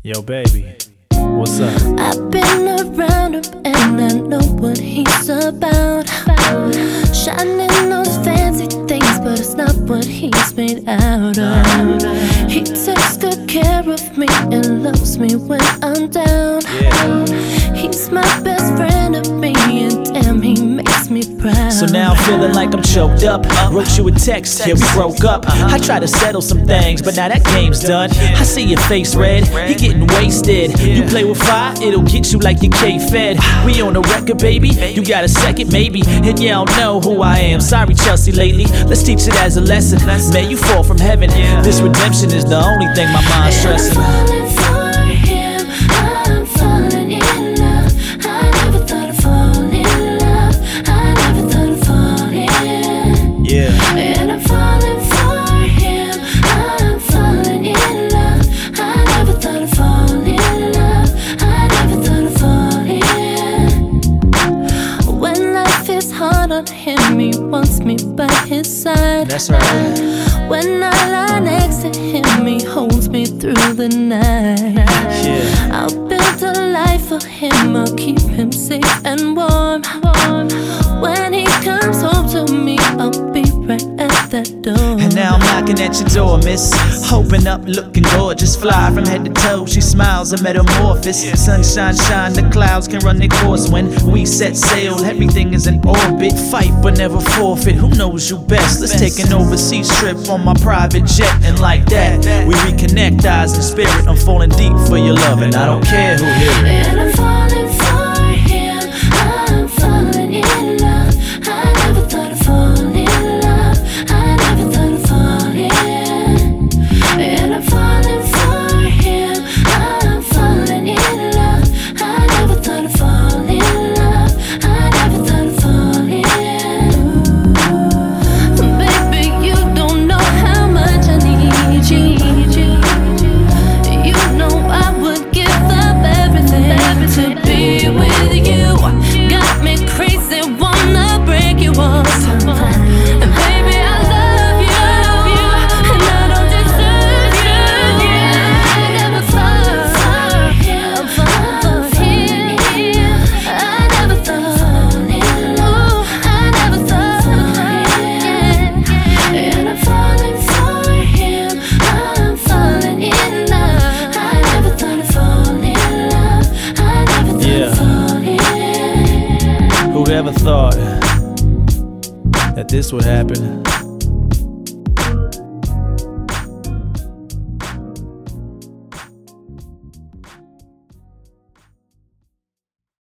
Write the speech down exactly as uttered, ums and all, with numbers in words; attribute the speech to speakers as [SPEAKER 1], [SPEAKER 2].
[SPEAKER 1] Yo, baby, what's up?
[SPEAKER 2] I've been around him and I know what he's about. Shining those fancy things, but it's not what he's made out of. He takes good care of me and loves me when I'm down. He's my best friend of me, and damn, he makes me proud.
[SPEAKER 1] So now I'm feeling like I'm choked up. Wrote you a text, yeah, we broke up. I tried to settle some things, but now that game's done. I see your face red, you getting wasted. You play with fire, it'll get you like your K-Fed. We on the record, baby, you got a second, maybe. And yeah, I don't know who I am, sorry Chelsea lately. Let's teach it as a lesson, man, you fall from heaven. This redemption is the only thing my mind's stressing.
[SPEAKER 2] I'm falling for him, I'm falling in love. I never thought I'd fall in love, I never thought I'd fall in.
[SPEAKER 1] Yeah.
[SPEAKER 2] And I'm falling for him, I'm falling in love. I never thought I'd fall in love, I never thought I'd fall in. When life is hard on him, he wants me by his side.
[SPEAKER 1] That's right.
[SPEAKER 2] When I lie next to him, he holds me through the night.
[SPEAKER 1] Yeah.
[SPEAKER 2] I'll build a life for him, I'll keep him safe and warm. When he comes home to me, I'll be right at that door.
[SPEAKER 1] And now I'm knocking at your door, miss. Open up, looking gorgeous, fly from head to toe. She smiles, a metamorphosis. Sunshine shine, the clouds can run their course. When we set sail, everything is in orbit. Fight but never forfeit, who knows you best? Let's take an overseas trip on my private jet. And like that, we reconnect, eyes and spirit. I'm falling deep for your love, and I don't care who hear it.
[SPEAKER 2] And I'm falling for him, I'm falling in love. I never thought I'd fall in love, I never thought I'd fall in. And I'm falling for him, I'm falling in love. I never thought I'd fall in love, I never thought I'd fall in. Baby, you don't know how much I need you. You know I would give up everything to be with you. Got me crazy, wanna break you off. And baby, I love you, and I don't deserve you. I never thought for him, for him. I never thought, oh, I never thought, yeah. And I'm falling for him, I'm falling in love. I never thought I'd fall in love, I never thought
[SPEAKER 1] Yeah.
[SPEAKER 2] I'd fall in.
[SPEAKER 1] Who'd ever thought that this would happen?